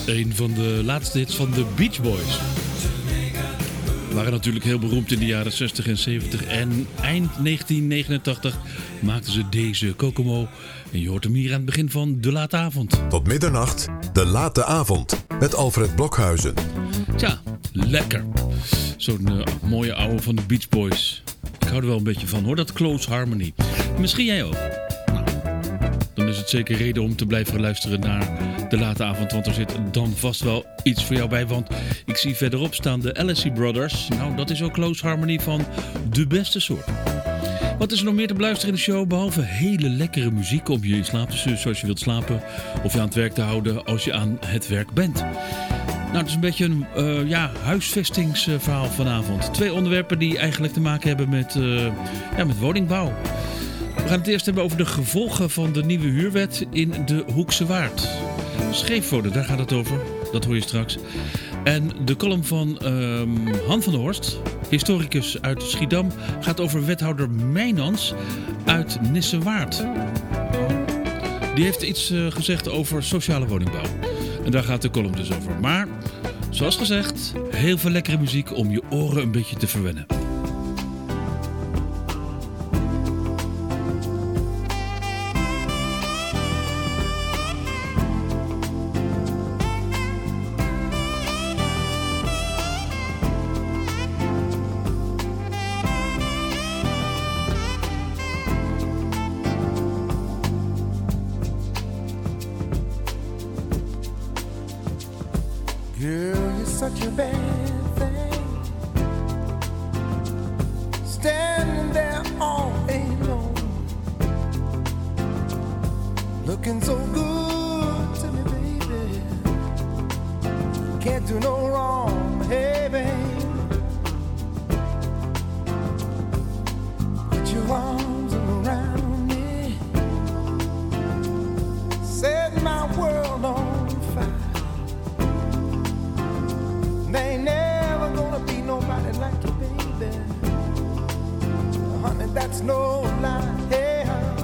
Een van de laatste hits van de Beach Boys. Waren natuurlijk heel beroemd in de jaren 60 en 70. En eind 1989 maakten ze deze Kokomo. En je hoort hem hier aan het begin van De Late Avond. Tot middernacht, De Late Avond. Met Alfred Blokhuizen. Tja, lekker. Zo'n mooie oude van de Beach Boys. Ik hou er wel een beetje van hoor, dat Close Harmony. Misschien jij ook. Nou, dan is het zeker reden om te blijven luisteren naar De Late Avond. Want er zit dan vast wel iets voor jou bij. Want ik zie verderop staan de Alessi Brothers. Nou, dat is ook Close Harmony van de beste soort. Wat is er nog meer te beluisteren in de show? Behalve hele lekkere muziek om je in slaap te sturen zoals je wilt slapen. Of je aan het werk te houden als je aan het werk bent. Nou, het is een beetje een huisvestingsverhaal vanavond. 2 onderwerpen die eigenlijk te maken hebben met woningbouw. We gaan het eerst hebben over de gevolgen van de nieuwe huurwet in de Hoekse Waard. Scheefwonen, daar gaat het over. Dat hoor je straks. En de column van Han van der Horst, historicus uit Schiedam, gaat over wethouder Mijnans uit Nissewaard. Die heeft iets gezegd over sociale woningbouw. En daar gaat de column dus over. Maar, zoals gezegd, heel veel lekkere muziek om je oren een beetje te verwennen. Girl, you're such a bad thing, standing there all alone, looking so good to me, baby. Can't do no wrong, hey, babe. Put your arms around me, set my world on fire. There ain't never gonna be nobody like you, baby. Honey, that's no lie. Hey,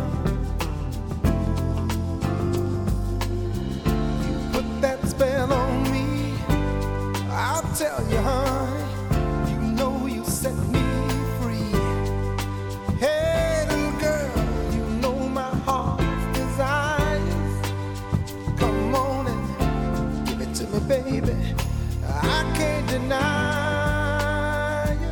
you put that spell on me, I'll tell you, honey. You know you set me free. Hey, little girl, you know my heart's desires. Come on and give it to me, baby. I can't deny you.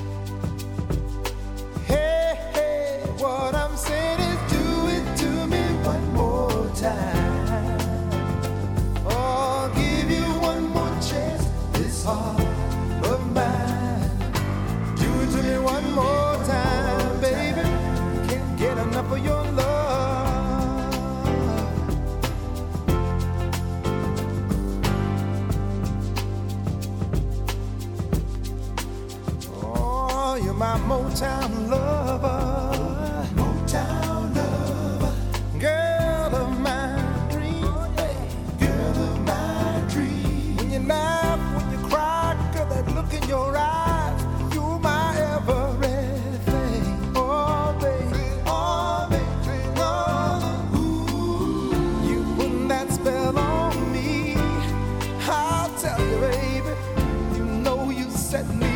Hey, hey, what I'm saying is do it to me one more time. Oh, I'll give you one more chance, this heart of mine. Do it to me one more time, baby. Can't get enough of your love. You're my Motown lover, Motown lover, girl of my dreams, girl of my dreams. When you laugh, when you cry, girl, that look in your eyes, you're my everything. Oh, baby, oh, baby, oh, ooh. You put that spell on me, I'll tell you, baby, you know you set me.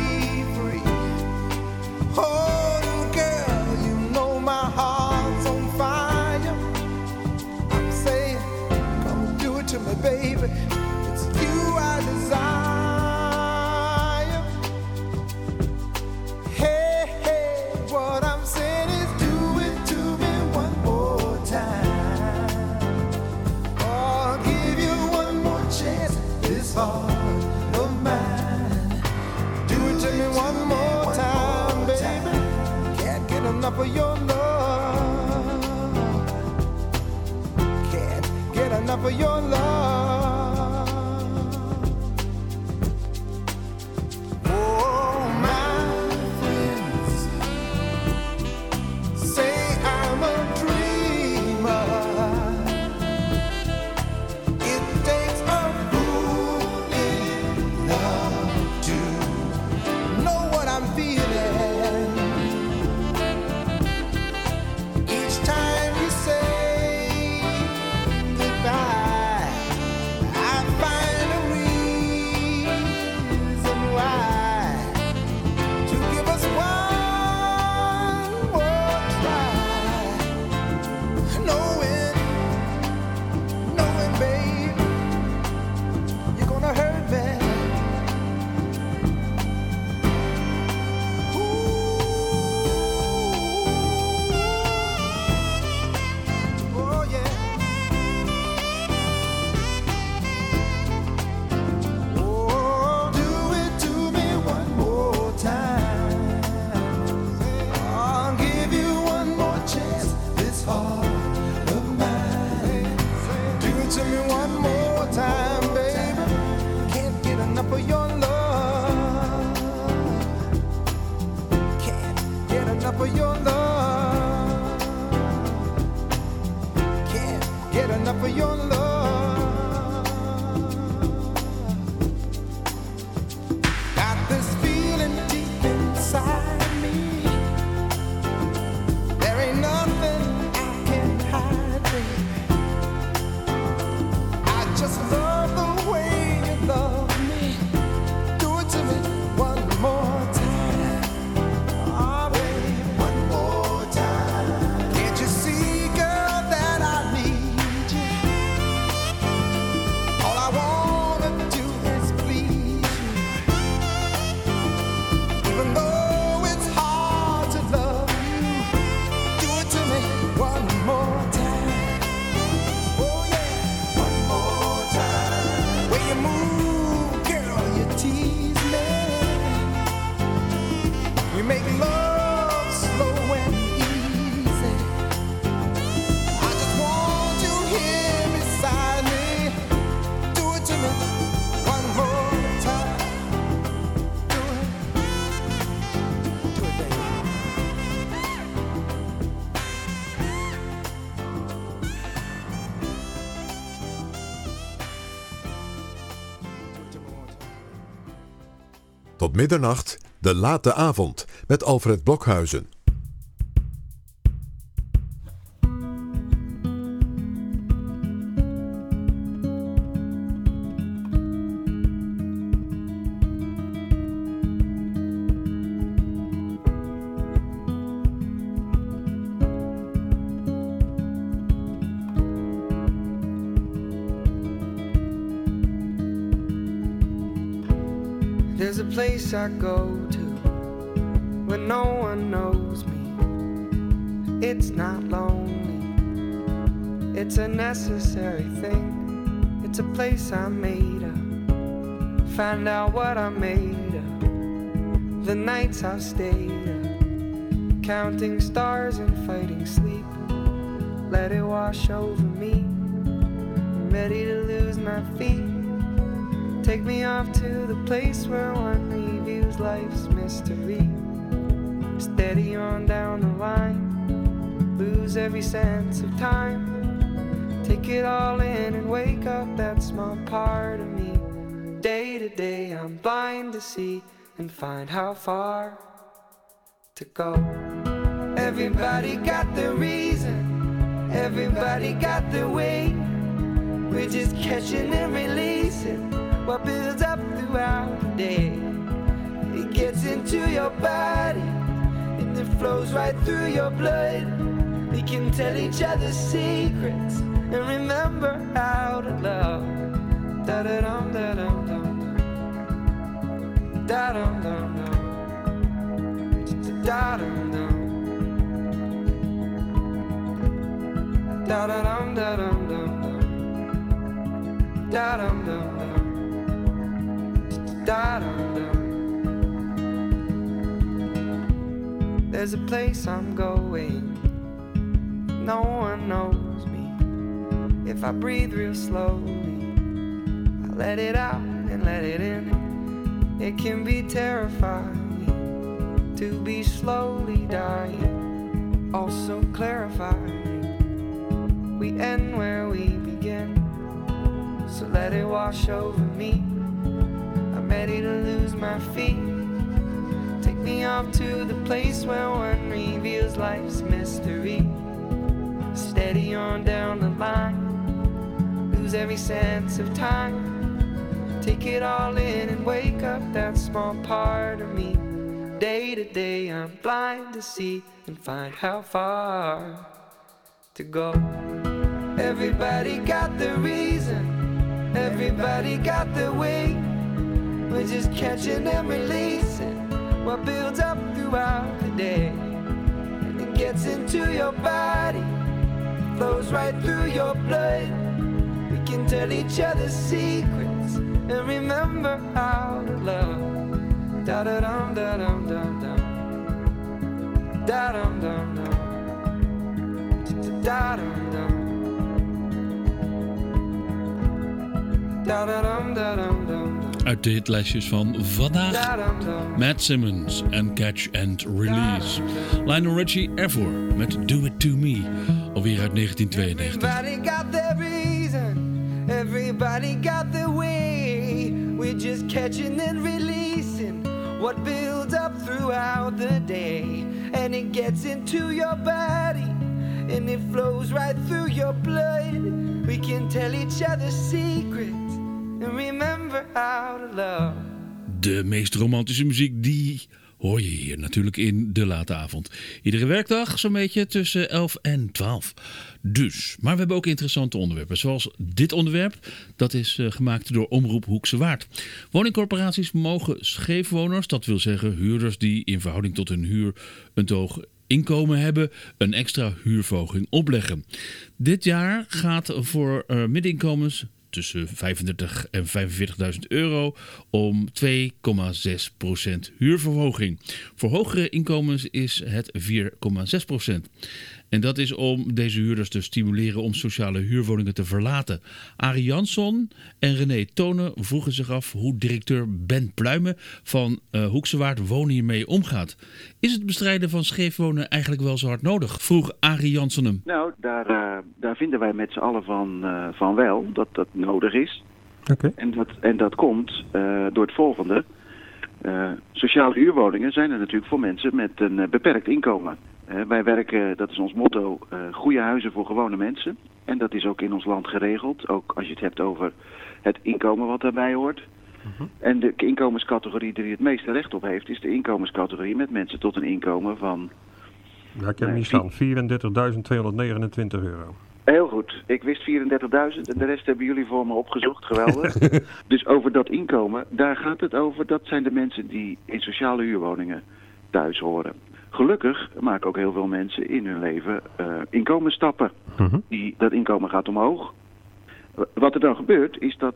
Oh, little girl, you know my heart's on fire. I'm saying, come do it to me, baby. It's you I desire. Hey, hey, what I'm saying is do it to me one more time. Oh, I'll give you one more chance, this heart of mine. Do it to me one more time. Enough of your love. Can't get enough of your love. Oh, my friends say I'm a dreamer. It takes a fool in love to know what I'm feeling. Each time you say goodbye, to me one more time, baby. Can't get enough of your love. Can't get enough of your love. Can't get enough of your love. Got this feeling deep inside me. There ain't nothing I can hide, baby. I just love the way you love me. Do it to me one more time. Oh, baby, one more time. Can't you see, girl, that I need you? All I wanna do is please you. Even though it's hard to love you, do it to me one more time. Oh yeah, one more time. When you move, girl, you tease me. We make love slow and easy. I just want you here beside me. Do it to me one more time. Do it, baby. Tot middernacht, de late avond met Alfred Blokhuizen. There's a place I go to when no one knows me. It's not lonely, it's a necessary thing. It's a place I made up, find out what I made of. The nights I've stayed up, counting stars and fighting sleep. Let it wash over me, I'm ready to lose my feet. Take me off to the place where one reviews life's mystery. Steady on down the line, lose every sense of time. Take it all in and wake up that small part of me. Day to day I'm blind to see and find how far to go. Everybody got their reason, everybody got their way. We're just catching and releasing what builds up throughout the day. It gets into your body and it flows right through your blood. We can tell each other secrets and remember how to love. Da da dum da dum dum da dum dum dum da dum dum da da dum da dum dum da dum dum dum. There's a place I'm going, no one knows me. If I breathe real slowly, I let it out and let it in. It can be terrifying to be slowly dying, also clarifying. We end where we begin, so let it wash over me. Ready to lose my feet. Take me off to the place where one reveals life's mystery. Steady on down the line, lose every sense of time. Take it all in and wake up that small part of me. Day to day I'm blind to see and find how far to go. Everybody got their reason, everybody got their way. We're just catching and releasing what builds up throughout the day. And it gets into your body, flows right through your blood. We can tell each other secrets and remember how to love. Da da dum da dum dum dum da dum dum dum da dum dum Uit de hitlijstjes van vandaag, Da-dum-dum. Matt Simmons en Catch and Release. Lionel Richie ervoor met Do It To Me, alweer uit 1992. Everybody got their reason, everybody got their way. We're just catching and releasing what builds up throughout the day. And it gets into your body, and it flows right through your blood. We can tell each other secrets and remember how to love. De meest romantische muziek, die hoor je hier natuurlijk in de late avond. Iedere werkdag zo'n beetje tussen 11 en 12. Dus, maar we hebben ook interessante onderwerpen. Zoals dit onderwerp, dat is gemaakt door Omroep Hoekse Waard. Woningcorporaties mogen scheefwoners, dat wil zeggen huurders die in verhouding tot hun huur een te hoog inkomen hebben, een extra huurverhoging opleggen. Dit jaar gaat voor middeninkomens tussen 35 en 45.000 euro om 2,6% huurverhoging. Voor hogere inkomens is het 4,6%. En dat is om deze huurders te stimuleren om sociale huurwoningen te verlaten. Arie Jansson en René Tonen vroegen zich af hoe directeur Ben Pluimen van Hoekse Waard Wonen hiermee omgaat. Is het bestrijden van scheefwonen eigenlijk wel zo hard nodig? Vroeg Arie Jansson hem. Nou, daar vinden wij met z'n allen van wel, dat dat nodig is. Oké. En dat komt door het volgende. Sociale huurwoningen zijn er natuurlijk voor mensen met een beperkt inkomen. Wij werken, dat is ons motto, goede huizen voor gewone mensen. En dat is ook in ons land geregeld. Ook als je het hebt over het inkomen wat daarbij hoort. Mhm. En de inkomenscategorie die het meeste recht op heeft, is de inkomenscategorie met mensen tot een inkomen van... Ja, ik heb hem niet staan. 34.229 euro. Heel goed. Ik wist 34.000 en de rest hebben jullie voor me opgezocht. Geweldig. Dus over dat inkomen, daar gaat het over. Dat zijn de mensen die in sociale huurwoningen thuis horen. Gelukkig maken ook heel veel mensen in hun leven inkomensstappen. Mhm. Dat inkomen gaat omhoog. Wat er dan gebeurt is dat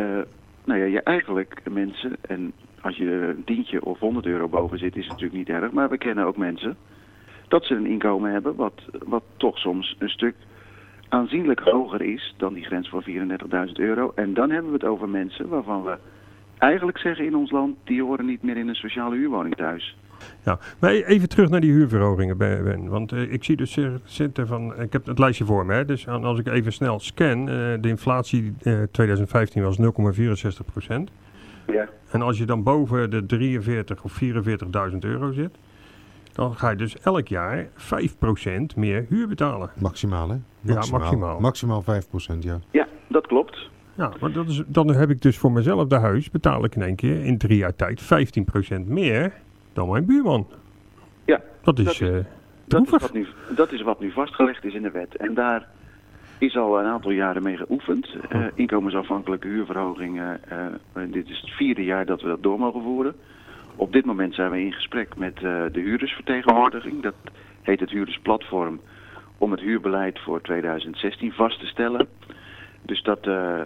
je eigenlijk mensen, en als je een tientje of 100 euro boven zit is het natuurlijk niet erg, maar we kennen ook mensen dat ze een inkomen hebben wat toch soms een stuk aanzienlijk hoger is dan die grens van 34.000 euro. En dan hebben we het over mensen waarvan we eigenlijk zeggen in ons land, die horen niet meer in een sociale huurwoning thuis. Ja, maar even terug naar die huurverhogingen, Ben. Want ik zie dus zitten van, ik heb het lijstje voor me, hè, dus als ik even snel scan, de inflatie 2015 was 0,64%. Ja. En als je dan boven de 43 of 44.000 euro zit, dan ga je dus elk jaar 5% meer huur betalen. Maximaal, hè? Ja, maximaal. Maximaal 5%, ja. Ja, dat klopt. Ja, maar dan heb ik dus voor mezelf de huis, betaal ik in één keer in 3 jaar tijd 15% meer dan mijn buurman. Ja, Dat is droevig. dat is wat nu vastgelegd is in de wet. En daar is al een aantal jaren mee geoefend. Inkomensafhankelijke huurverhogingen. Dit is het 4e jaar dat we dat door mogen voeren. Op dit moment zijn we in gesprek met de huurdersvertegenwoordiging. Dat heet het huurdersplatform. Om het huurbeleid voor 2016 vast te stellen. Dus dat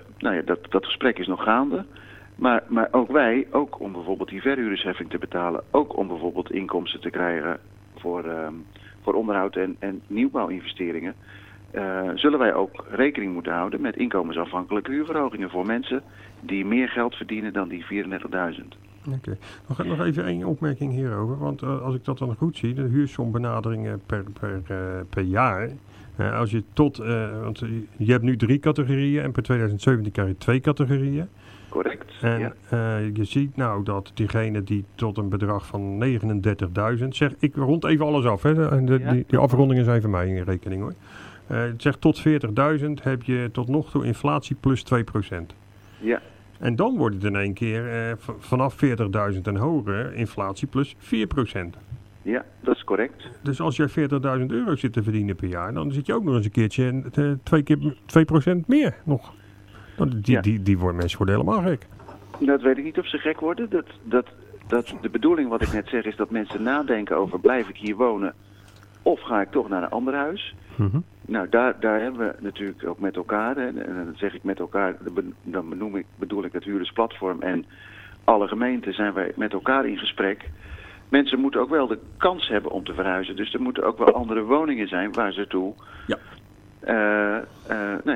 gesprek is nog gaande. Maar ook wij, ook om bijvoorbeeld die verhuurdersheffing te betalen, ook om bijvoorbeeld inkomsten te krijgen voor onderhoud en nieuwbouwinvesteringen, zullen wij ook rekening moeten houden met inkomensafhankelijke huurverhogingen voor mensen die meer geld verdienen dan die 34.000. Oké. Nog even één opmerking hierover, want als ik dat dan goed zie, de huursombenaderingen per jaar. Als je want je hebt nu 3 categorieën en per 2017 krijg je 2 categorieën. Correct. En je ziet nou dat diegene die tot een bedrag van 39.000, zeg ik rond even alles af, hè? Die afrondingen zijn voor mij in rekening hoor. Zeg tot 40.000 heb je tot nog toe inflatie plus 2%. Ja. En dan wordt het in één keer vanaf 40.000 en hoger inflatie plus 4%. Ja, dat is correct. Dus als jij 40.000 euro zit te verdienen per jaar, dan zit je ook nog eens een keertje 2% meer nog. Die mensen worden helemaal gek. Dat weet ik niet of ze gek worden. De bedoeling wat ik net zeg is dat mensen nadenken over blijf ik hier wonen of ga ik toch naar een ander huis. Mm-hmm. Nou, daar hebben we natuurlijk ook met elkaar, en dan zeg ik met elkaar, dan bedoel ik het huurdersplatform en alle gemeenten zijn wij met elkaar in gesprek. Mensen moeten ook wel de kans hebben om te verhuizen. Dus er moeten ook wel andere woningen zijn waar ze toe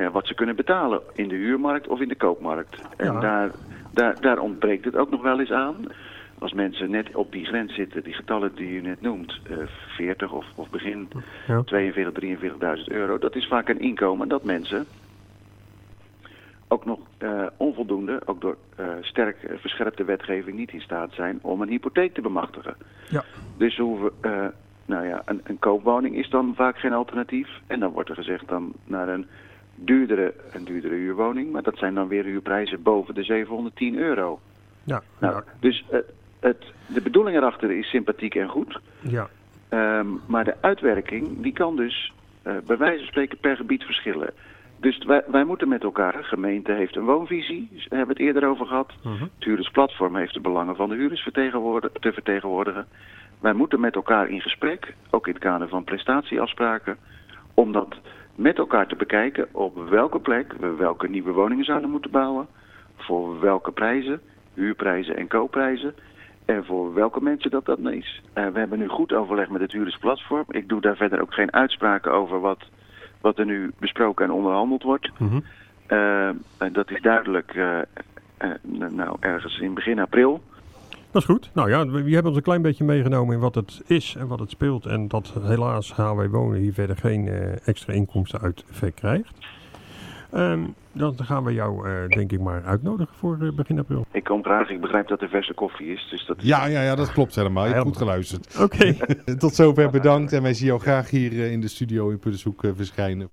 wat ze kunnen betalen in de huurmarkt of in de koopmarkt. En Ja. daar ontbreekt het ook nog wel eens aan. Als mensen net op die grens zitten, die getallen die u net noemt, 40 of begin 42, 43.000 euro, dat is vaak een inkomen dat mensen ook nog onvoldoende, ook door sterk verscherpte wetgeving, niet in staat zijn om een hypotheek te bemachtigen. Ja. Dus een koopwoning is dan vaak geen alternatief. En dan wordt er gezegd dan naar een duurdere huurwoning. Maar dat zijn dan weer huurprijzen boven de 710 euro. Ja. Nou, dus de bedoeling erachter is sympathiek en goed. Ja. Maar de uitwerking, die kan dus bij wijze van spreken per gebied verschillen. Dus wij moeten met elkaar, de gemeente heeft een woonvisie, daar hebben we het eerder over gehad. Het huurdersplatform heeft de belangen van de huurders te vertegenwoordigen. Wij moeten met elkaar in gesprek, ook in het kader van prestatieafspraken, om dat met elkaar te bekijken op welke plek we welke nieuwe woningen zouden moeten bouwen, voor welke prijzen, huurprijzen en koopprijzen, en voor welke mensen dat is. We hebben nu goed overleg met het huurdersplatform. Ik doe daar verder ook geen uitspraken over wat er nu besproken en onderhandeld wordt. Dat is duidelijk ergens in begin april. Dat is goed. Nou ja, we hebben ons een klein beetje meegenomen in wat het is en wat het speelt. En dat helaas HW Wonen hier verder geen extra inkomsten uit verkrijgt. Dan gaan we jou denk ik maar uitnodigen voor begin april. Ik kom graag. Ik begrijp dat er verse koffie is. Dus dat is... Ja, dat klopt helemaal. Je hebt goed geluisterd. Oké. Tot zover bedankt. En wij zien jou graag hier in de studio in Puddershoek verschijnen.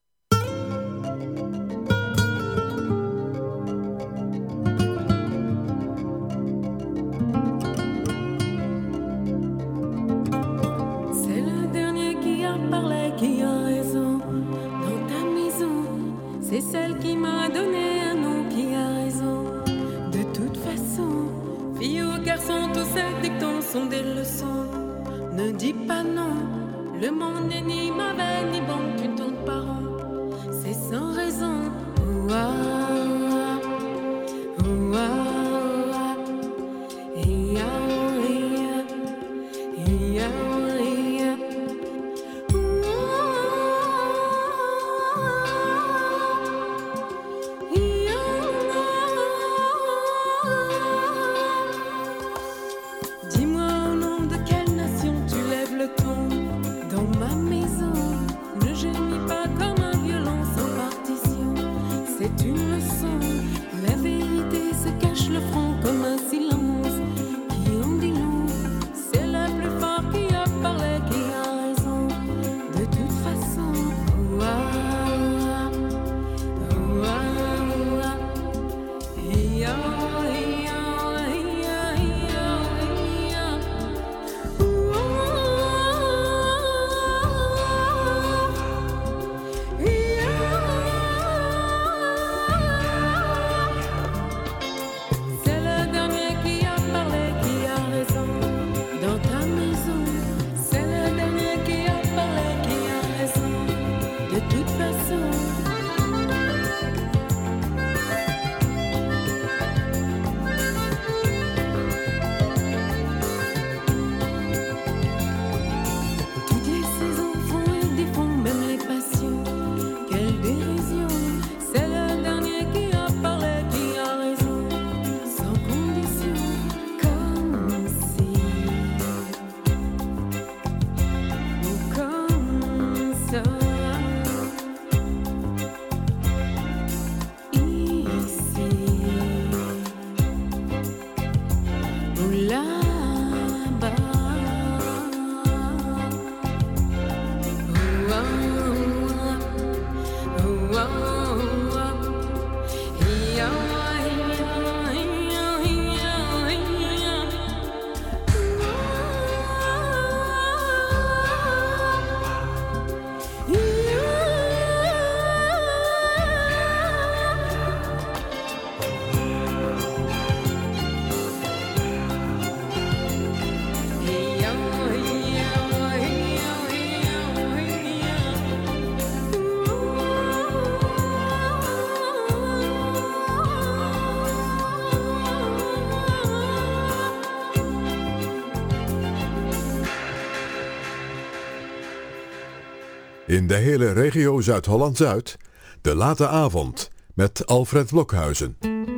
C'est le dernier qui a parlé, qui a raison. Dans ta maison, c'est celle qui m'a donné un nom, qui a raison. De toute façon, filles ou garçons, tous ces dictons sont des leçons. Ne dis pas non, le monde n'est ni mauvais ni bon qu'une ton parent. C'est sans raison. Ouah, ouah, ouah. Ia, ia, ia, ia. Dis-moi au nom de quelle nation tu lèves le ton. Dans ma maison, ne gémis pas comme un violon sans partition. C'est une leçon, la vérité se cache le front comme un silence qui en dit long. C'est le plus fort qui a parlé, qui a raison. De toute façon, ouah, ouah, ouah. Ia, ia, ia, ia, ia. C'est le dernier qui a parlé, qui a raison. Dans ta maison, c'est le dernier qui a parlé, qui a raison. De toute façon. Toutes les saisons font et défont, même les passions. Quelle dérision! C'est le dernier qui a parlé, qui a raison. Sans condition, comme si. Ou comme ça. Ici. Ou là-bas. In de hele regio Zuid-Holland-Zuid De Late Avond met Alfred Blokhuizen.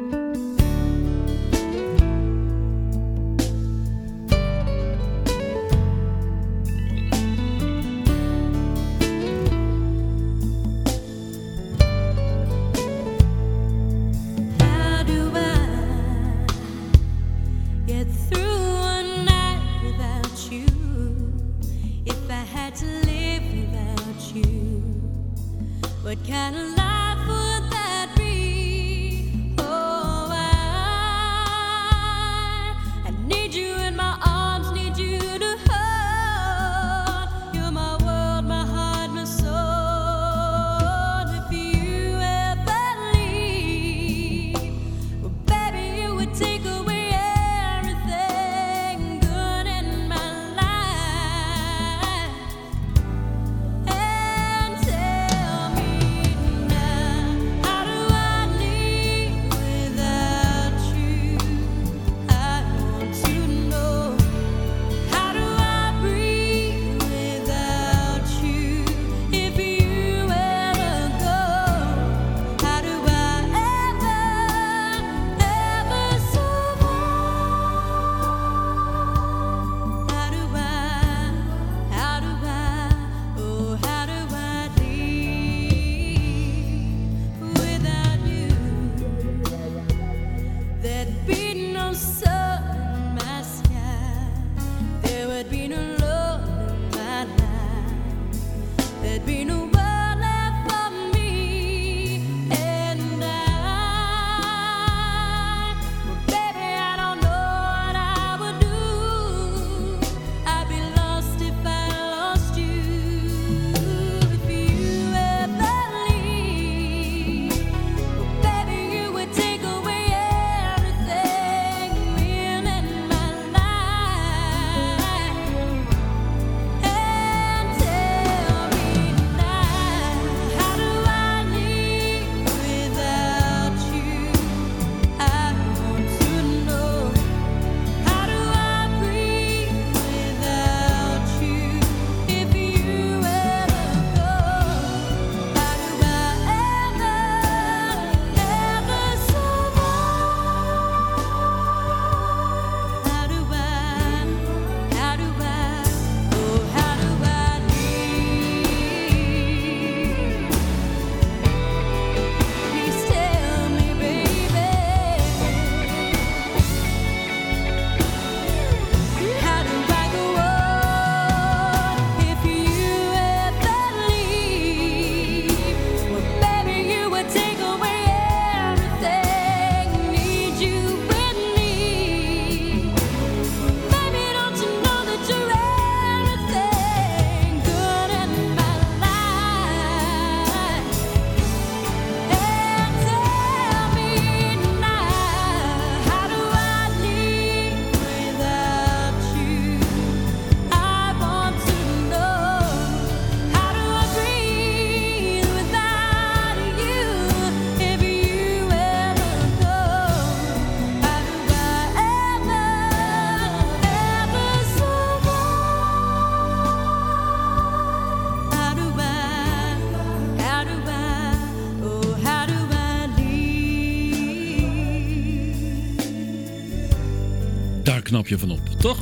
Knap je van op, toch?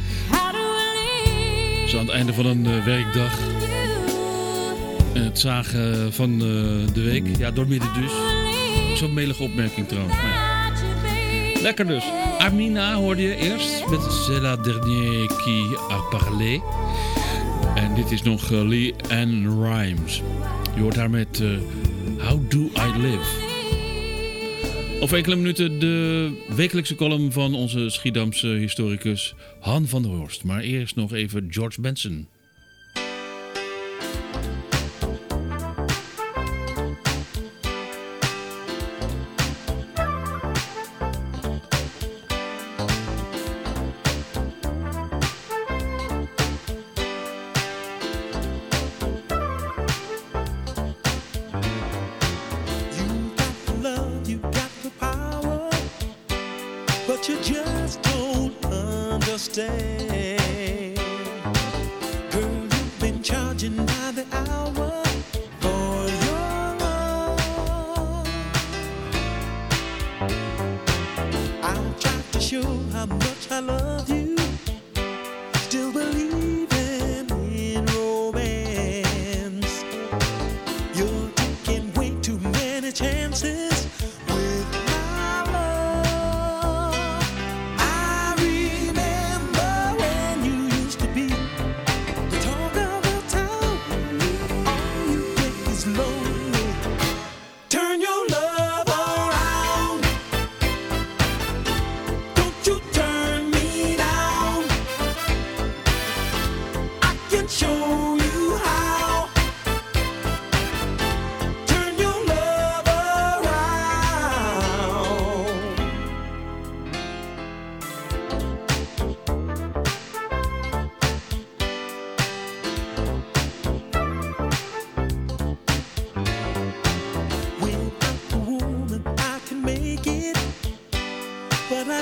Zo aan het einde van een werkdag. En het zagen van de week. Ja, doormidden dus. Zo'n melige opmerking trouwens. Maar ja. Lekker dus. Amina hoorde je eerst met C'est la dernière qui a parlé. En dit is nog Lee Ann Rimes. Je hoort haar met How Do I Live. Over enkele minuten de wekelijkse column van onze Schiedamse historicus Han van der Horst. Maar eerst nog even George Benson. Girl, you've been charging by the hour for your love.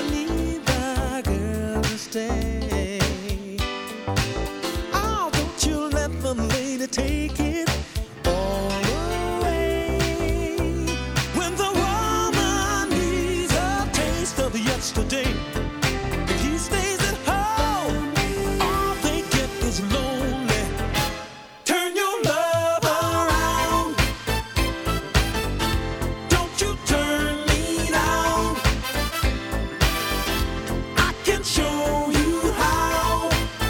I need my girl to stay. Oh, don't you let the lady take it all away. When the woman needs a taste of yesterday, if he stays at home, all they get is lonely. Turn your love around. Don't you turn me down. I can show you how.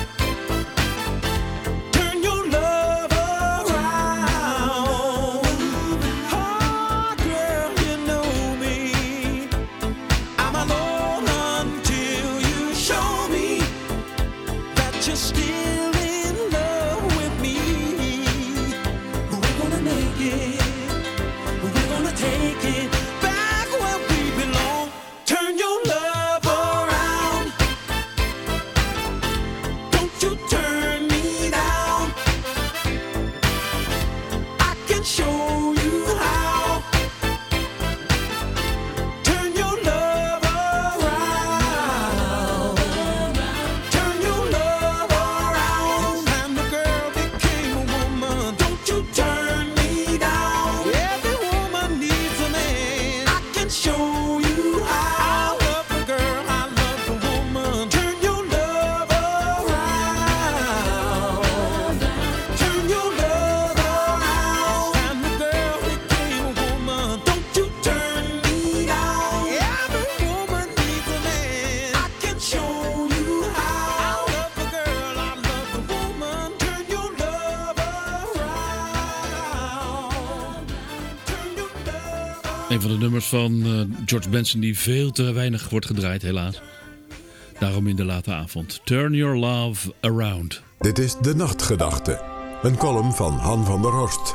Turn your love around. Oh, girl, you know me. I'm alone until you show me that you're still in love with me. We're gonna make it. We're gonna take it back where we belong. Turn your love around. Don't you turn me down. I can show you how. Turn your love around. Turn your love around. And the girl became a woman. Don't you turn me down. Every woman needs a man. I can show you how. I love the girl, I love the woman. Turn your love around. Turn your love around. And the girl became a woman. Don't you turn me down. Every woman needs a man. I can show you how. I love the girl, I love the woman. Turn your love around. Turn your love around. Een van de nummers van George Benson die veel te weinig wordt gedraaid, helaas. Daarom in de late avond. Turn your love around. Dit is De Nachtgedachte. Een column van Han van der Horst.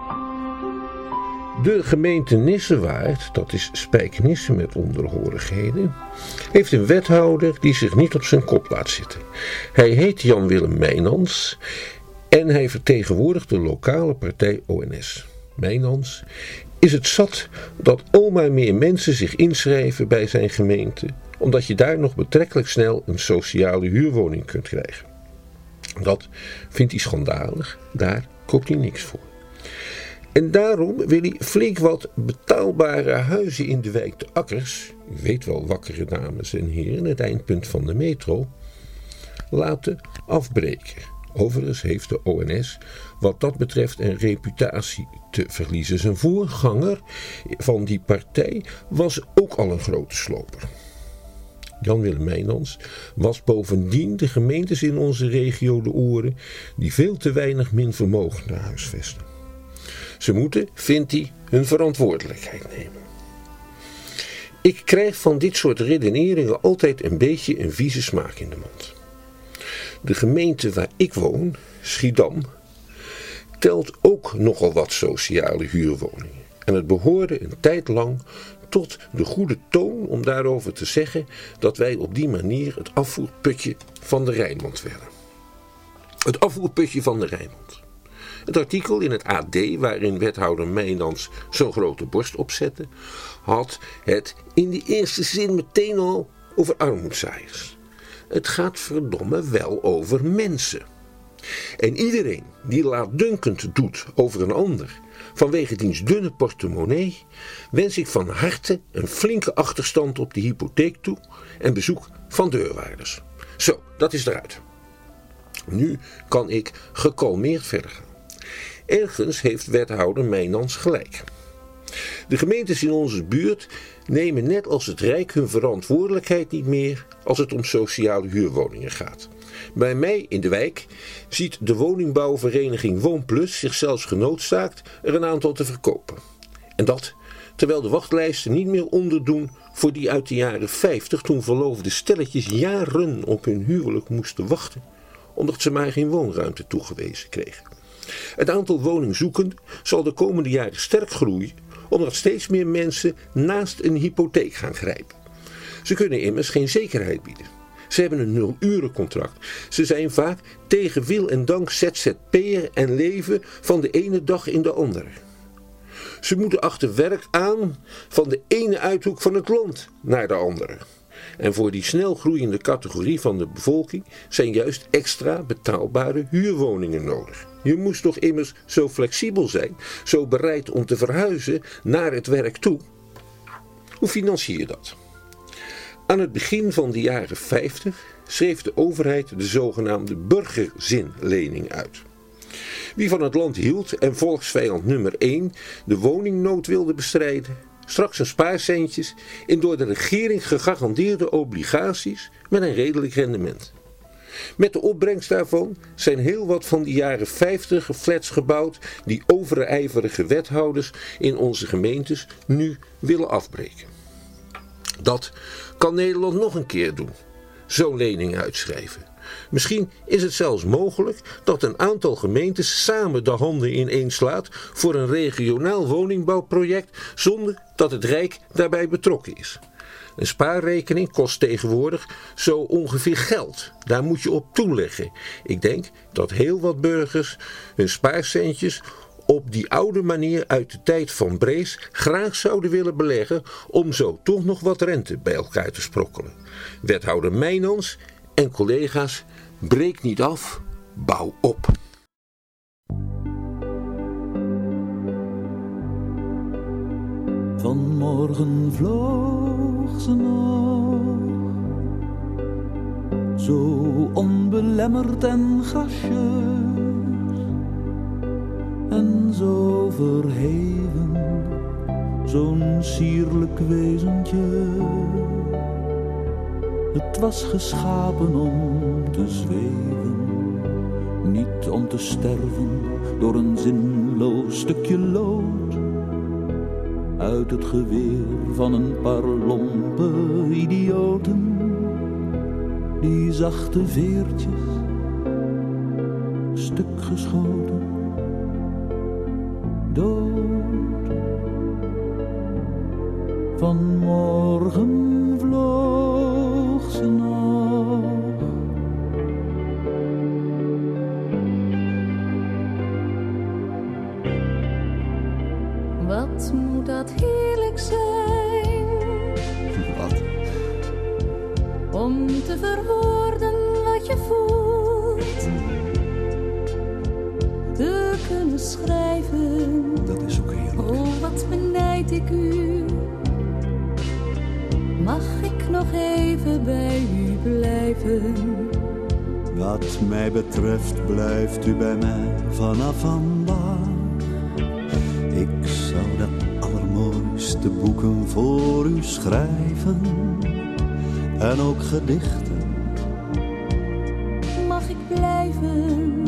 De gemeente Nissewaard, dat is Spijkenisse met onderhorigheden, heeft een wethouder die zich niet op zijn kop laat zitten. Hij heet Jan-Willem Mijnans en hij vertegenwoordigt de lokale partij ONS. Mijnans is het zat dat almaar meer mensen zich inschrijven bij zijn gemeente, omdat je daar nog betrekkelijk snel een sociale huurwoning kunt krijgen. Dat vindt hij schandalig, daar koopt hij niks voor. En daarom wil hij flink wat betaalbare huizen in de wijk De Akkers, u weet wel, wakkere dames en heren, het eindpunt van de metro, laten afbreken. Overigens heeft de ONS wat dat betreft een reputatie te verliezen. Zijn voorganger van die partij was ook al een grote sloper. Jan-Willem Mijnans was bovendien de gemeentes in onze regio de oren die veel te weinig minvermogenden huisvesten. Ze moeten, vindt hij, hun verantwoordelijkheid nemen. Ik krijg van dit soort redeneringen altijd een beetje een vieze smaak in de mond. De gemeente waar ik woon, Schiedam, telt ook nogal wat sociale huurwoningen. En het behoorde een tijd lang tot de goede toon om daarover te zeggen dat wij op die manier het afvoerputje van de Rijnmond werden. Het afvoerputje van de Rijnmond. Het artikel in het AD waarin wethouder Mijnans zo'n grote borst opzette, had het in de eerste zin meteen al over armoedzaaiers. Het gaat verdomme wel over mensen. En iedereen die laatdunkend doet over een ander vanwege diens dunne portemonnee, wens ik van harte een flinke achterstand op de hypotheek toe en bezoek van deurwaarders. Zo, dat is eruit. Nu kan ik gekalmeerd verder gaan. Ergens heeft wethouder Mijnans gelijk. De gemeentes in onze buurt nemen net als het Rijk hun verantwoordelijkheid niet meer als het om sociale huurwoningen gaat. Bij mij in de wijk ziet de woningbouwvereniging Woonplus zich zelfs genoodzaakt er een aantal te verkopen. En dat terwijl de wachtlijsten niet meer onderdoen voor die uit de jaren 50 toen verloofde stelletjes jaren op hun huwelijk moesten wachten, omdat ze maar geen woonruimte toegewezen kregen. Het aantal woningzoekenden zal de komende jaren sterk groeien, omdat steeds meer mensen naast een hypotheek gaan grijpen. Ze kunnen immers geen zekerheid bieden. Ze hebben een 0-urencontract. Ze zijn vaak tegen wil en dank ZZP'er en leven van de ene dag in de andere. Ze moeten achter werk aan van de ene uithoek van het land naar de andere. En voor die snel groeiende categorie van de bevolking zijn juist extra betaalbare huurwoningen nodig. Je moest toch immers zo flexibel zijn, zo bereid om te verhuizen naar het werk toe. Hoe financier je dat? Aan het begin van de jaren 50 schreef de overheid de zogenaamde burgerzinlening uit. Wie van het land hield en volksvijand nummer 1 de woningnood wilde bestrijden, straks een spaarcentjes in door de regering gegarandeerde obligaties met een redelijk rendement. Met de opbrengst daarvan zijn heel wat van die jaren 50 flats gebouwd die overijverige wethouders in onze gemeentes nu willen afbreken. Dat kan Nederland nog een keer doen, zo'n lening uitschrijven. Misschien is het zelfs mogelijk dat een aantal gemeentes samen de handen ineenslaat voor een regionaal woningbouwproject zonder dat het Rijk daarbij betrokken is. Een spaarrekening kost tegenwoordig zo ongeveer geld. Daar moet je op toeleggen. Ik denk dat heel wat burgers hun spaarcentjes op die oude manier uit de tijd van Brees graag zouden willen beleggen om zo toch nog wat rente bij elkaar te sprokkelen. Wethouder Mijnans en collega's, breek niet af, bouw op. Vanmorgen vloog ze nog, zo onbelemmerd en gracieus, en zo verheven, zo'n sierlijk wezentje. Het was geschapen om te zweven, niet om te sterven door een zinloos stukje lood uit het geweer van een paar lompe idioten. Die zachte veertjes, stuk geschoten, dood. Vanmorgen vloog ze nog. Wat moet dat heerlijk zijn? Wat? Om te verwoorden wat je voelt, te kunnen schrijven. Dat is ook heerlijk. Oh, wat benijd ik u. Mag ik nog even bij u blijven? Wat mij betreft blijft u bij mij vanaf vandaag. Ik zou de allermooiste boeken voor u schrijven en ook gedichten. Mag ik blijven?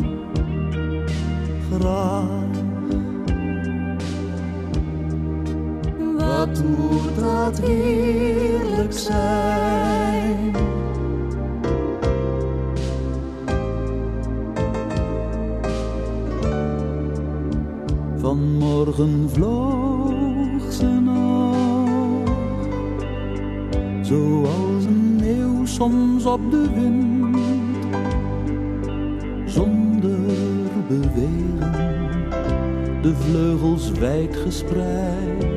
Graag. Wat moet dat heerlijk zijn? Vanmorgen vloog ze nog, zoals een eeuw soms op de wind, zonder bewegen, de vleugels wijd gespreid,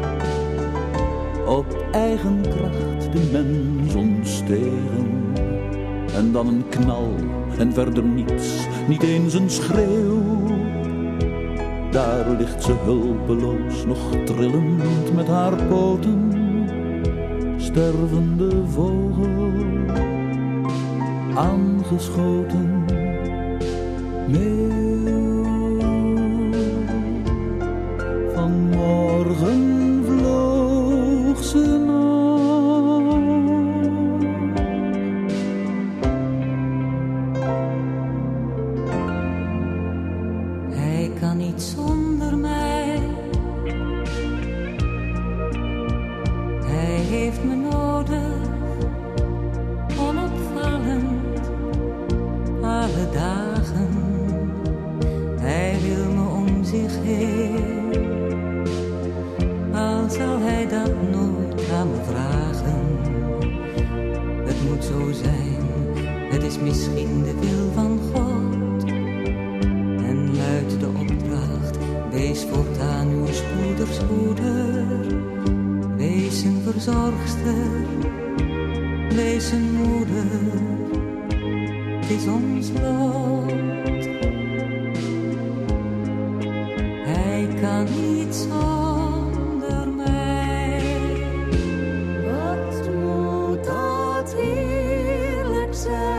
op eigen kracht de mens ontstegen. En dan een knal en verder niets, niet eens een schreeuw. Daar ligt ze hulpeloos, nog trillend met haar poten, stervende vogel, aangeschoten, meeuw. Vanmorgen vloog ze nog. Hij kan niet zonder mij. Hij heeft me nodig, onopvallend, alle dagen. Hij wil me om zich heen, al zal hij dat nooit aan me vragen. Het moet zo zijn, het is misschien de wil van God. En luidt de opdracht, wees voortaan uw spoeders moeder. Wees een verzorgster, wezen moeder, het is ons lot. Hij kan niet zonder mij. Wat moet dat heerlijk zijn.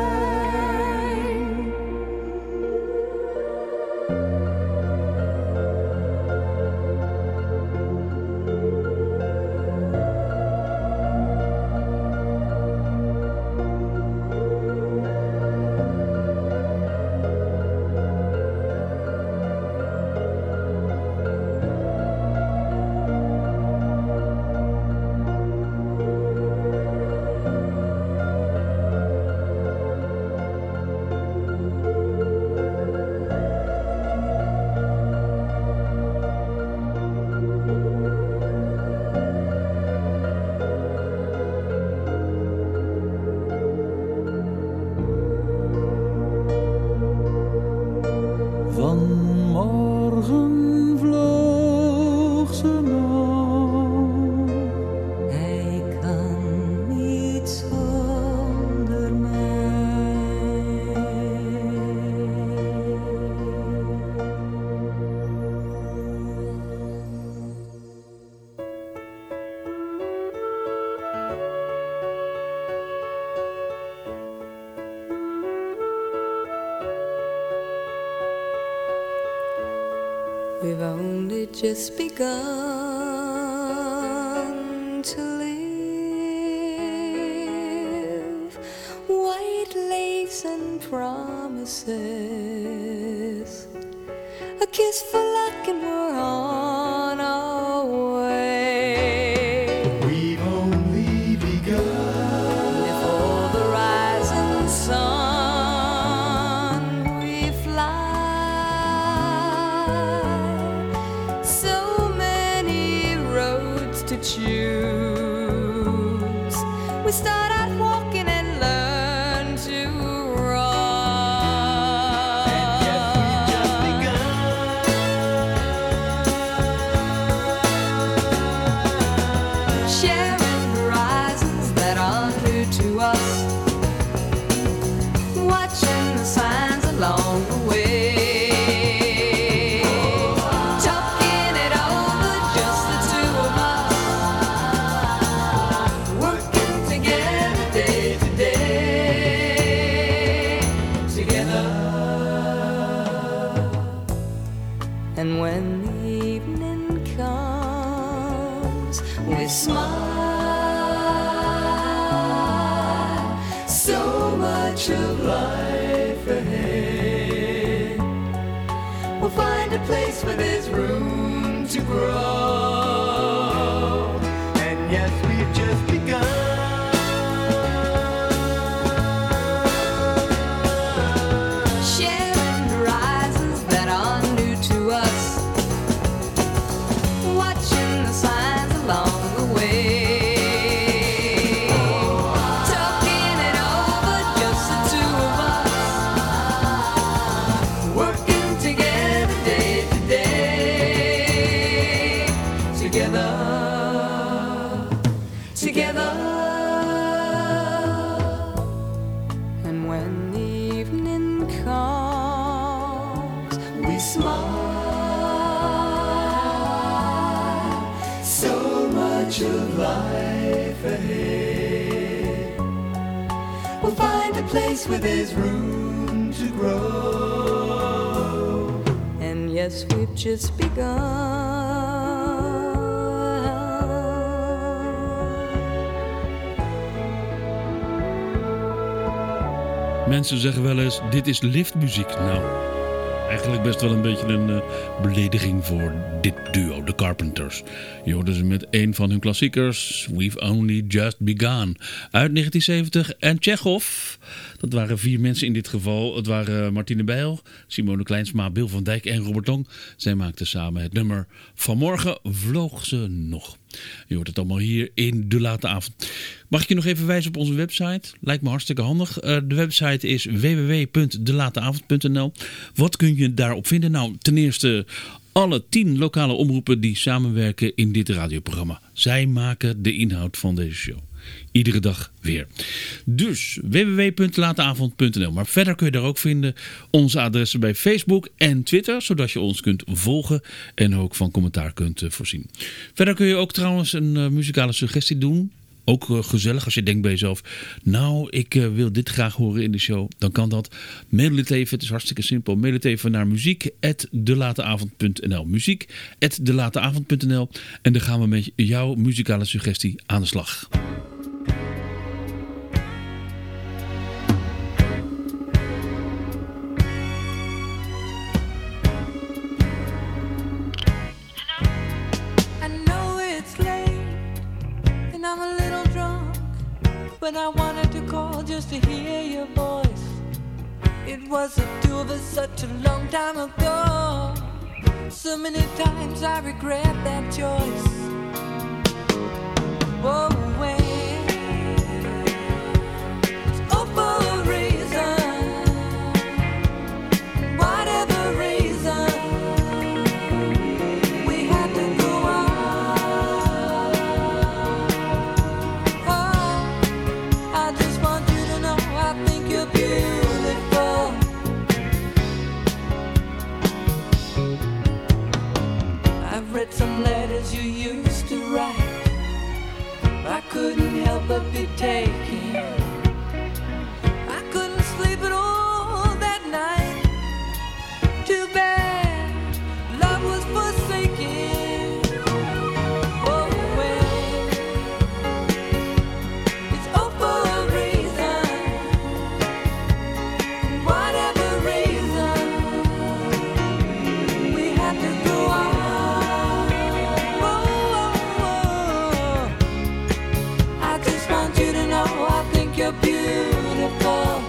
Vanmorgen vloog ze nog. Hij kan niet zonder mij. We've only just begun to live. White lace and promises, a kiss for luck and we're on our way. We've only begun. Before the rising sun we fly. So many roads to choose. We start out walking and learn to run. And yet we've just begun. Sharing horizons that are new to us. Watching the signs along the way. Talking it over, just the two of us. Working together day to day. Together. And when the evening comes, we smile. So much of life ahead. We'll find a place where there's room to grow. And yes, we've just begun. Sharing horizons that are new to us. Watching the signs along the way. Talking it over, just the two of us. Working together day to day. Together. Together. And when the evening comes, we smile. So much of life ahead. We'll find a place where there's room to grow. And yes, we've just begun. Mensen zeggen wel eens, dit is liftmuziek. Nou, eigenlijk best wel een beetje een belediging voor dit duo, de Carpenters. Je hoorde ze met een van hun klassiekers, We've Only Just Begun, uit 1970. En Tchekhov, dat waren 4 mensen in dit geval. Het waren Martine Bijl, Simone Kleinsma, Bill van Dijk en Robert Long. Zij maakten samen het nummer Vanmorgen vloog ze nog. Je hoort het allemaal hier in De Late Avond. Mag ik je nog even wijzen op onze website? Lijkt me hartstikke handig. De website is www.delateavond.nl. Wat kun je daarop vinden? Nou, ten eerste alle 10 lokale omroepen die samenwerken in dit radioprogramma. Zij maken de inhoud van deze show. Iedere dag weer. Dus www.lateavond.nl. Maar verder kun je daar ook vinden onze adressen bij Facebook en Twitter. Zodat je ons kunt volgen en ook van commentaar kunt voorzien. Verder kun je ook trouwens een muzikale suggestie doen. Ook gezellig als je denkt bij jezelf, nou ik wil dit graag horen in de show. Dan kan dat. Mail het even, het is hartstikke simpel. Mail het even naar muziek@delateavond.nl. Muziek@delateavond.nl. En dan gaan we met jouw muzikale suggestie aan de slag. But I wanted to call just to hear your voice. It was the two of us such a long time ago. So many times I regret that choice. Oh, when it's all for a reason, whatever reason, we had to go on. I just want you to know I think you're beautiful. I've read some letters you used to write. I couldn't help but be taken. I couldn't sleep at all that night. Too bad love was forsaken. Oh, well, it's all for a reason. Whatever reason, we had to go on. I just want you to know I think you're beautiful.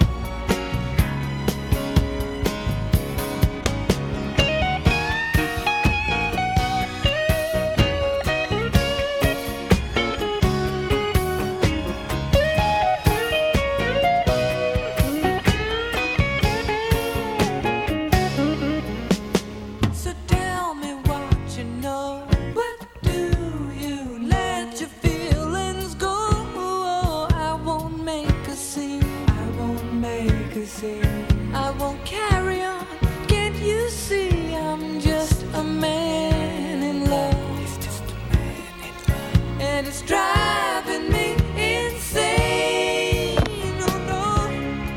So tell me what you know. What do you let your feelings go? I won't make a scene. I won't make a scene. I won't carry on. Can't you see I'm just a man in love? He's just a man in love. And it's driving me insane. Oh no.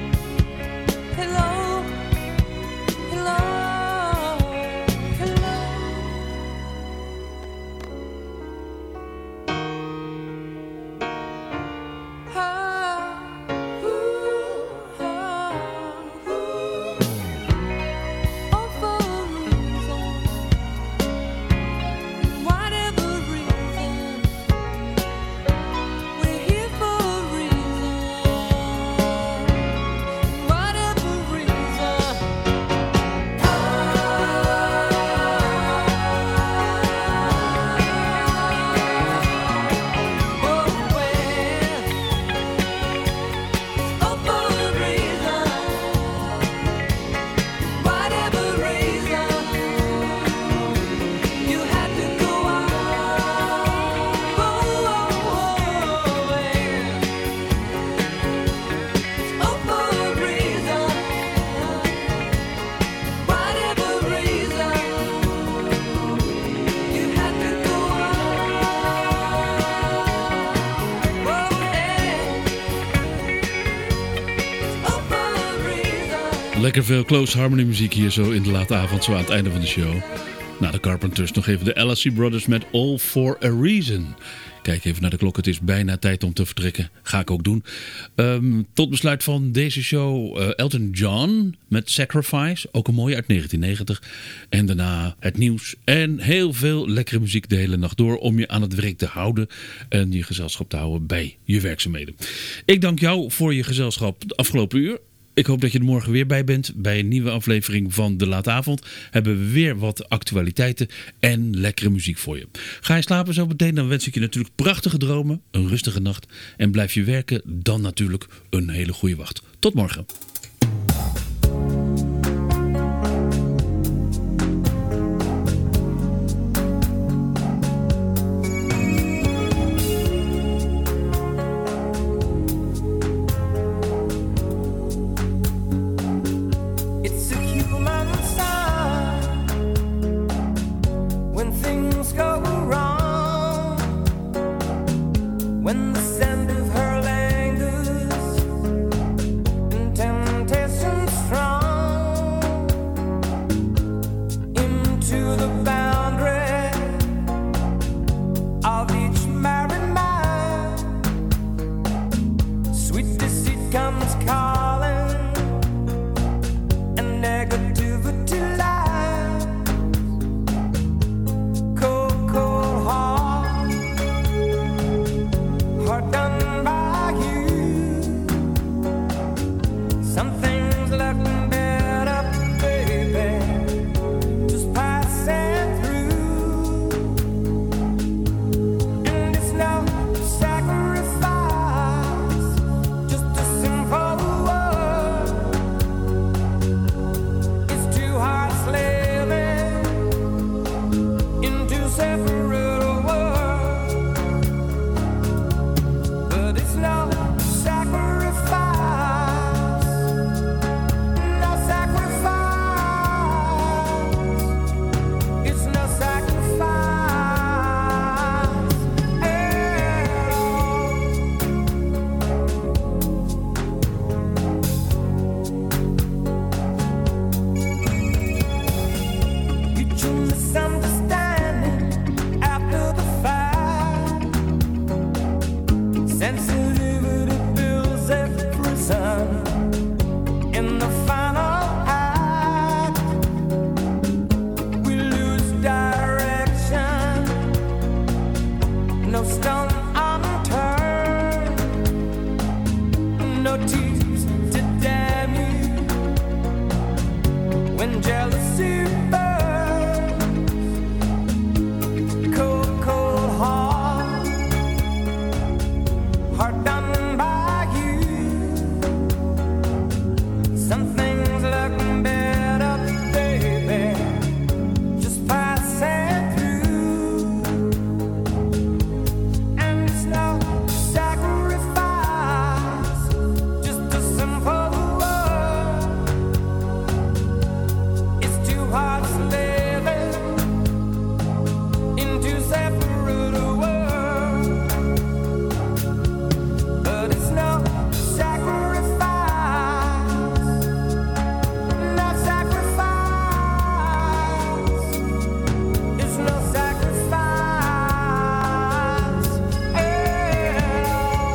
Hello. Hello. Hello. All for a reason, whatever reason, we're here for a reason, whatever reason. Oh, well, all for a reason, whatever reason, you had to go on. Oh, well, all for a reason, whatever reason, you had to go on. All for a reason. Lekker veel Close Harmony muziek hier zo in de late avond, zo aan het einde van de show. Na de Carpenters nog even de LSC Brothers met All for a Reason. Kijk even naar de klok, het is bijna tijd om te vertrekken. Ga ik ook doen. Tot besluit van deze show Elton John met Sacrifice. Ook een mooie uit 1990. En daarna het nieuws en heel veel lekkere muziek de hele nacht door. Om je aan het werk te houden en je gezelschap te houden bij je werkzaamheden. Ik dank jou voor je gezelschap de afgelopen uur. Ik hoop dat je er morgen weer bij bent. Bij een nieuwe aflevering van De Late Avond hebben we weer wat actualiteiten en lekkere muziek voor je. Ga je slapen zo meteen, dan wens ik je natuurlijk prachtige dromen, een rustige nacht. En blijf je werken, dan natuurlijk een hele goede wacht. Tot morgen. when the scent of her lingers and temptation strong into the boundary of each married man. Sweet deceit comes calling and negativity lies. Cold, cold heart, heart done by you. Some things left better, baby, just passing through. And it's no sacrifice, just a simple word. It's two hearts slaving in two separate worlds. But it's no sacrifice, no sacrifice. It's no sacrifice at all. Mutual misunderstanding after the fact. Sensitivity builds every sun. In the final act, we lose direction. No stone unturned, no tears to damn you. When jealousy burns, cold, cold heart, heart done by you. Some things look better, baby, just passing through. And it's no sacrifice, just a simple word. It's two hearts living in two separate worlds. But it's no sacrifice, no sacrifice. It's no sacrifice at all.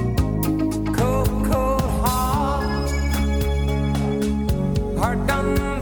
Cold, cold heart, heart done